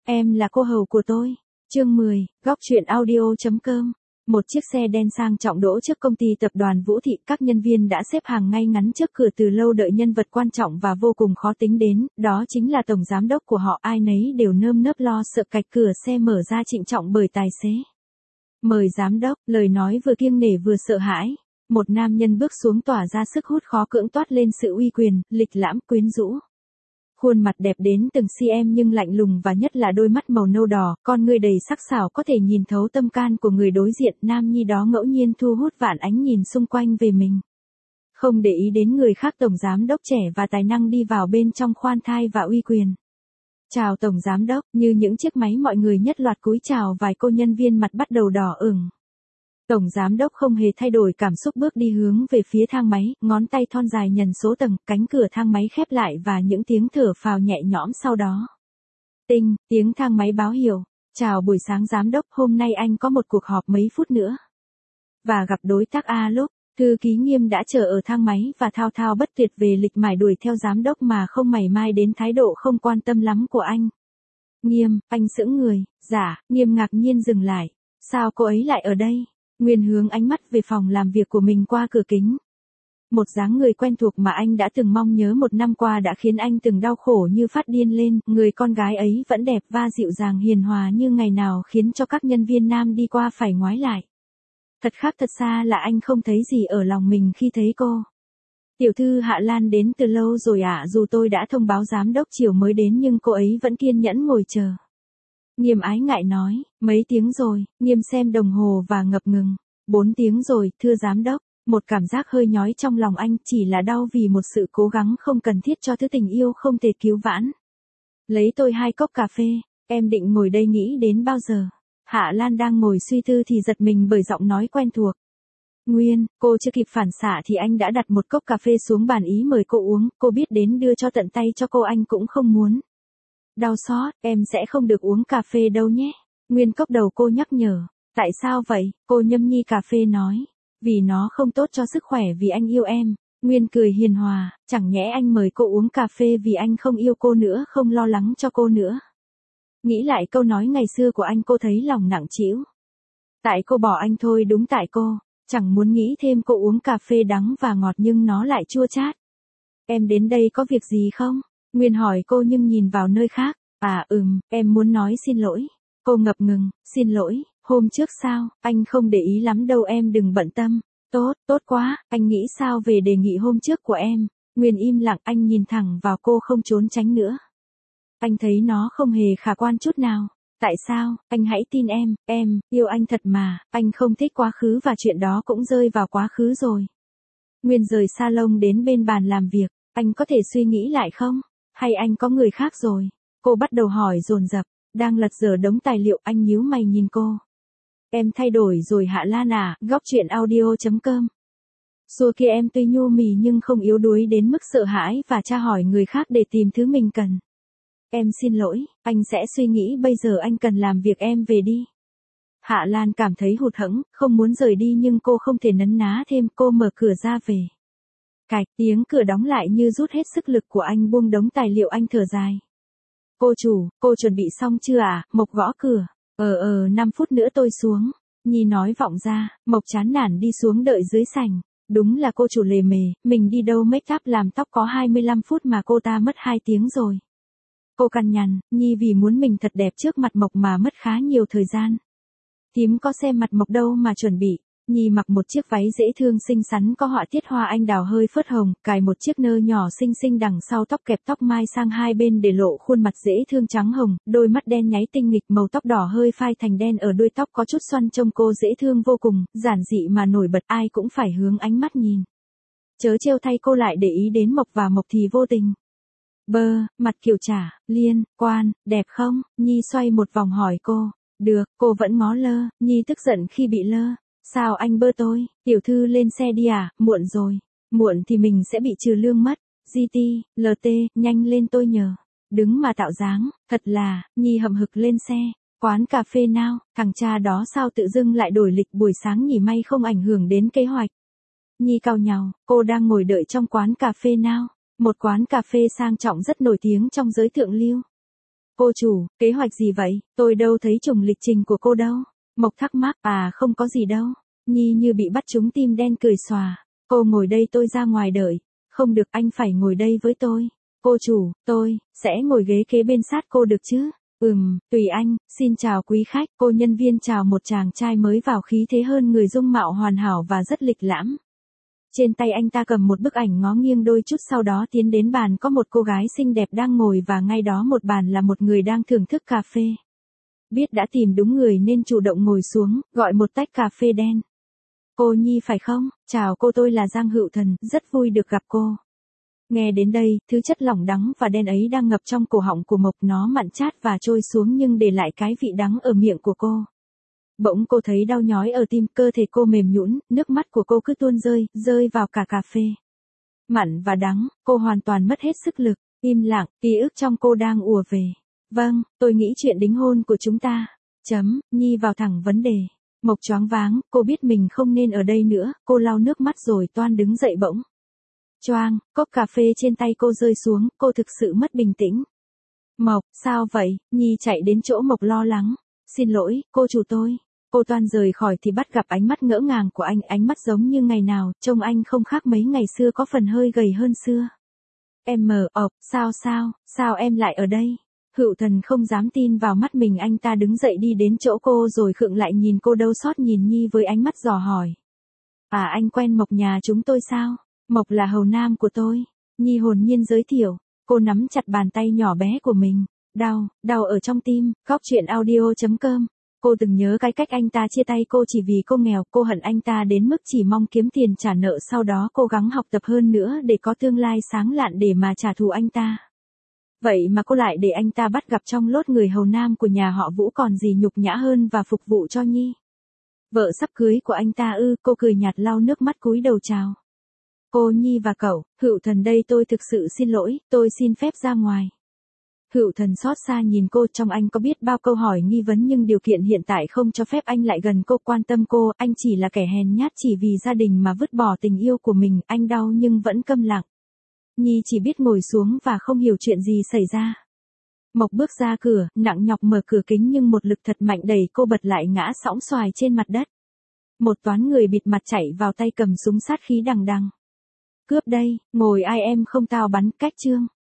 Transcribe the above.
Em là cô hầu của tôi. Chương 10, góc truyện audio.com. Một chiếc xe đen sang trọng đỗ trước công ty tập đoàn Vũ Thị, các nhân viên đã xếp hàng ngay ngắn trước cửa từ lâu đợi nhân vật quan trọng và vô cùng khó tính đến, đó chính là tổng giám đốc của họ, ai nấy đều nơm nớp lo sợ cạch cửa xe mở ra trịnh trọng bởi tài xế. Mời giám đốc, lời nói vừa kiêng nể vừa sợ hãi. Một nam nhân bước xuống tỏa ra sức hút khó cưỡng toát lên sự uy quyền, lịch lãm, quyến rũ. Khuôn mặt đẹp đến từng cm nhưng lạnh lùng và nhất là đôi mắt màu nâu đỏ, con ngươi đầy sắc sảo có thể nhìn thấu tâm can của người đối diện, nam nhi đó ngẫu nhiên thu hút vạn ánh nhìn xung quanh về mình. Không để ý đến người khác, tổng giám đốc trẻ và tài năng đi vào bên trong khoan thai và uy quyền. Chào tổng giám đốc, như những chiếc máy mọi người nhất loạt cúi chào, vài cô nhân viên mặt bắt đầu đỏ ửng. Tổng giám đốc không hề thay đổi cảm xúc bước đi hướng về phía thang máy, ngón tay thon dài nhần số tầng, cánh cửa thang máy khép lại và những tiếng thở phào nhẹ nhõm sau đó. Tinh, tiếng thang máy báo hiệu. Chào buổi sáng giám đốc, hôm nay anh có một cuộc họp mấy phút nữa. Và gặp đối tác A lúc, thư ký Nghiêm đã chờ ở thang máy và thao thao bất tuyệt về lịch mải đuổi theo giám đốc mà không mảy mai đến thái độ không quan tâm lắm của anh. Nghiêm, anh sững người, dạ, Nghiêm ngạc nhiên dừng lại. Sao cô ấy lại ở đây? Nguyên hướng ánh mắt về phòng làm việc của mình qua cửa kính. Một dáng người quen thuộc mà anh đã từng mong nhớ một năm qua đã khiến anh từng đau khổ như phát điên lên, người con gái ấy vẫn đẹp và dịu dàng hiền hòa như ngày nào, khiến cho các nhân viên nam đi qua phải ngoái lại. Thật khác thật xa là anh không thấy gì ở lòng mình khi thấy cô. Tiểu thư Hạ Lan đến từ lâu rồi ạ, dù tôi đã thông báo giám đốc chiều mới đến nhưng cô ấy vẫn kiên nhẫn ngồi chờ. Nghiêm ái ngại nói, mấy tiếng rồi, Nghiêm xem đồng hồ và ngập ngừng. 4 tiếng rồi, thưa giám đốc. Một cảm giác hơi nhói trong lòng anh, chỉ là đau vì một sự cố gắng không cần thiết cho thứ tình yêu không thể cứu vãn. Lấy tôi 2 cốc cà phê, em định ngồi đây nghĩ đến bao giờ? Hạ Lan đang ngồi suy tư thì giật mình bởi giọng nói quen thuộc. Nguyên, cô chưa kịp phản xạ thì anh đã đặt một cốc cà phê xuống bàn ý mời cô uống, cô biết đến đưa cho tận tay cho cô anh cũng không muốn. Đau xót, em sẽ không được uống cà phê đâu nhé. Nguyên cốc đầu cô nhắc nhở. Tại sao vậy? Cô nhâm nhi cà phê nói. Vì nó không tốt cho sức khỏe vì anh yêu em. Nguyên cười hiền hòa, chẳng nhẽ anh mời cô uống cà phê vì anh không yêu cô nữa, không lo lắng cho cô nữa. Nghĩ lại câu nói ngày xưa của anh, cô thấy lòng nặng trĩu. Tại cô bỏ anh thôi, đúng tại cô. Chẳng muốn nghĩ thêm, cô uống cà phê đắng và ngọt nhưng nó lại chua chát. Em đến đây có việc gì không? Nguyên hỏi cô nhưng nhìn vào nơi khác. Em muốn nói xin lỗi. Cô ngập ngừng, xin lỗi, hôm trước sao, anh không để ý lắm đâu, em đừng bận tâm. Tốt quá, anh nghĩ sao về đề nghị hôm trước của em? Nguyên im lặng, anh nhìn thẳng vào cô không trốn tránh nữa. Anh thấy nó không hề khả quan chút nào. Tại sao, anh hãy tin em yêu anh thật mà, anh không thích quá khứ và chuyện đó cũng rơi vào quá khứ rồi. Nguyên rời salon đến bên bàn làm việc, anh có thể suy nghĩ lại không? Hay anh có người khác rồi? Cô bắt đầu hỏi dồn dập, đang lật dở đống tài liệu, anh nhíu mày nhìn cô. Em thay đổi rồi Hạ Lan à, góc truyện audio.com. Xưa kia em tuy nhu mì nhưng không yếu đuối đến mức sợ hãi và tra hỏi người khác để tìm thứ mình cần. Em xin lỗi, anh sẽ suy nghĩ, bây giờ anh cần làm việc, em về đi. Hạ Lan cảm thấy hụt hẫng, không muốn rời đi nhưng cô không thể nấn ná thêm, cô mở cửa ra về. Cạch, tiếng cửa đóng lại như rút hết sức lực của anh, buông đống tài liệu, anh thở dài. Cô chủ, cô chuẩn bị xong chưa à? Mộc gõ cửa. 5 phút nữa tôi xuống. Nhi nói vọng ra, Mộc chán nản đi xuống đợi dưới sảnh. Đúng là cô chủ lề mề, mình đi đâu make up làm tóc có 25 phút mà cô ta mất 2 tiếng rồi. Cô cằn nhằn, Nhi vì muốn mình thật đẹp trước mặt Mộc mà mất khá nhiều thời gian. Thím có xem mặt Mộc đâu mà chuẩn bị. Nhi mặc một chiếc váy dễ thương xinh xắn có họa tiết hoa anh đào hơi phớt hồng, cài một chiếc nơ nhỏ xinh xinh đằng sau tóc, kẹp tóc mai sang hai bên để lộ khuôn mặt dễ thương trắng hồng, đôi mắt đen nháy tinh nghịch, màu tóc đỏ hơi phai thành đen ở đuôi tóc có chút xoăn, trông cô dễ thương vô cùng, giản dị mà nổi bật, ai cũng phải hướng ánh mắt nhìn. Chớ trêu thay cô lại để ý đến Mộc và Mộc thì vô tình. Mặt Kiều trả, liên quan, đẹp không? Nhi xoay một vòng hỏi cô. Được, cô vẫn ngó lơ, Nhi tức giận khi bị lơ. Sao anh bơ tôi? Tiểu thư lên xe đi à, muộn rồi. Muộn thì mình sẽ bị trừ lương mất. GT, LT, nhanh lên tôi nhờ. Đứng mà tạo dáng, thật là, Nhi hậm hực lên xe. Quán cà phê nào, thằng cha đó sao tự dưng lại đổi lịch buổi sáng nhỉ, may không ảnh hưởng đến kế hoạch. Nhi cau nhàu, cô đang ngồi đợi trong quán cà phê nào. Một quán cà phê sang trọng rất nổi tiếng trong giới thượng lưu. Cô chủ, kế hoạch gì vậy? Tôi đâu thấy trùng lịch trình của cô đâu. Mộc thắc mắc, không có gì đâu. Nhi như bị bắt trúng tim đen cười xòa. Cô ngồi đây tôi ra ngoài đợi. Không được, anh phải ngồi đây với tôi. Cô chủ, tôi sẽ ngồi ghế kế bên sát cô được chứ? Tùy anh. Xin chào quý khách. Cô nhân viên chào một chàng trai mới vào khí thế hơn người, dung mạo hoàn hảo và rất lịch lãm. Trên tay anh ta cầm một bức ảnh, ngó nghiêng đôi chút sau đó tiến đến bàn có một cô gái xinh đẹp đang ngồi và ngay đó một bàn là một người đang thưởng thức cà phê. Biết đã tìm đúng người nên chủ động ngồi xuống, gọi một tách cà phê đen. Cô Nhi phải không? Chào cô, tôi là Giang Hựu Thần, rất vui được gặp cô. Nghe đến đây, thứ chất lỏng đắng và đen ấy đang ngập trong cổ họng của Mộc, nó mặn chát và trôi xuống nhưng để lại cái vị đắng ở miệng của cô. Bỗng cô thấy đau nhói ở tim, cơ thể cô mềm nhũn, nước mắt của cô cứ tuôn rơi vào cả cà phê. Mặn và đắng, cô hoàn toàn mất hết sức lực, im lặng, ký ức trong cô đang ùa về. Vâng, tôi nghĩ chuyện đính hôn của chúng ta. Nhi vào thẳng vấn đề. Mộc choáng váng, cô biết mình không nên ở đây nữa, cô lau nước mắt rồi toan đứng dậy bỗng. Choang, cốc cà phê trên tay cô rơi xuống, cô thực sự mất bình tĩnh. Mộc, sao vậy? Nhi chạy đến chỗ Mộc lo lắng. Xin lỗi, cô chủ tôi. Cô toan rời khỏi thì bắt gặp ánh mắt ngỡ ngàng của anh, ánh mắt giống như ngày nào, trông anh không khác mấy ngày xưa, có phần hơi gầy hơn xưa. Sao em lại ở đây? Hựu Thần không dám tin vào mắt mình, anh ta đứng dậy đi đến chỗ cô rồi khựng lại nhìn cô, đau xót nhìn Nhi với ánh mắt dò hỏi. Anh quen Mộc nhà chúng tôi sao? Mộc là hầu nam của tôi. Nhi hồn nhiên giới thiệu. Cô nắm chặt bàn tay nhỏ bé của mình. Đau ở trong tim. Góc truyện audio.com. Cô từng nhớ cái cách anh ta chia tay cô chỉ vì cô nghèo, cô hận anh ta đến mức chỉ mong kiếm tiền trả nợ, sau đó cố gắng học tập hơn nữa để có tương lai sáng lạn để mà trả thù anh ta. Vậy mà cô lại để anh ta bắt gặp trong lốt người hầu nam của nhà họ Vũ còn gì nhục nhã hơn và phục vụ cho Nhi. Vợ sắp cưới của anh ta ư? Cô cười nhạt lau nước mắt cúi đầu chào. Cô Nhi và cậu, Hựu Thần đây, tôi thực sự xin lỗi, tôi xin phép ra ngoài. Hựu Thần xót xa nhìn cô, trong anh có biết bao câu hỏi nghi vấn nhưng điều kiện hiện tại không cho phép anh lại gần cô, quan tâm cô, anh chỉ là kẻ hèn nhát chỉ vì gia đình mà vứt bỏ tình yêu của mình, anh đau nhưng vẫn câm lặng. Nhi chỉ biết ngồi xuống và không hiểu chuyện gì xảy ra. Mộc bước ra cửa, nặng nhọc mở cửa kính nhưng một lực thật mạnh đẩy cô bật lại ngã sõng xoài trên mặt đất. Một toán người bịt mặt chạy vào, tay cầm súng sát khí đằng đằng. Cướp đây, ngồi ai em không tao bắn, cách chương.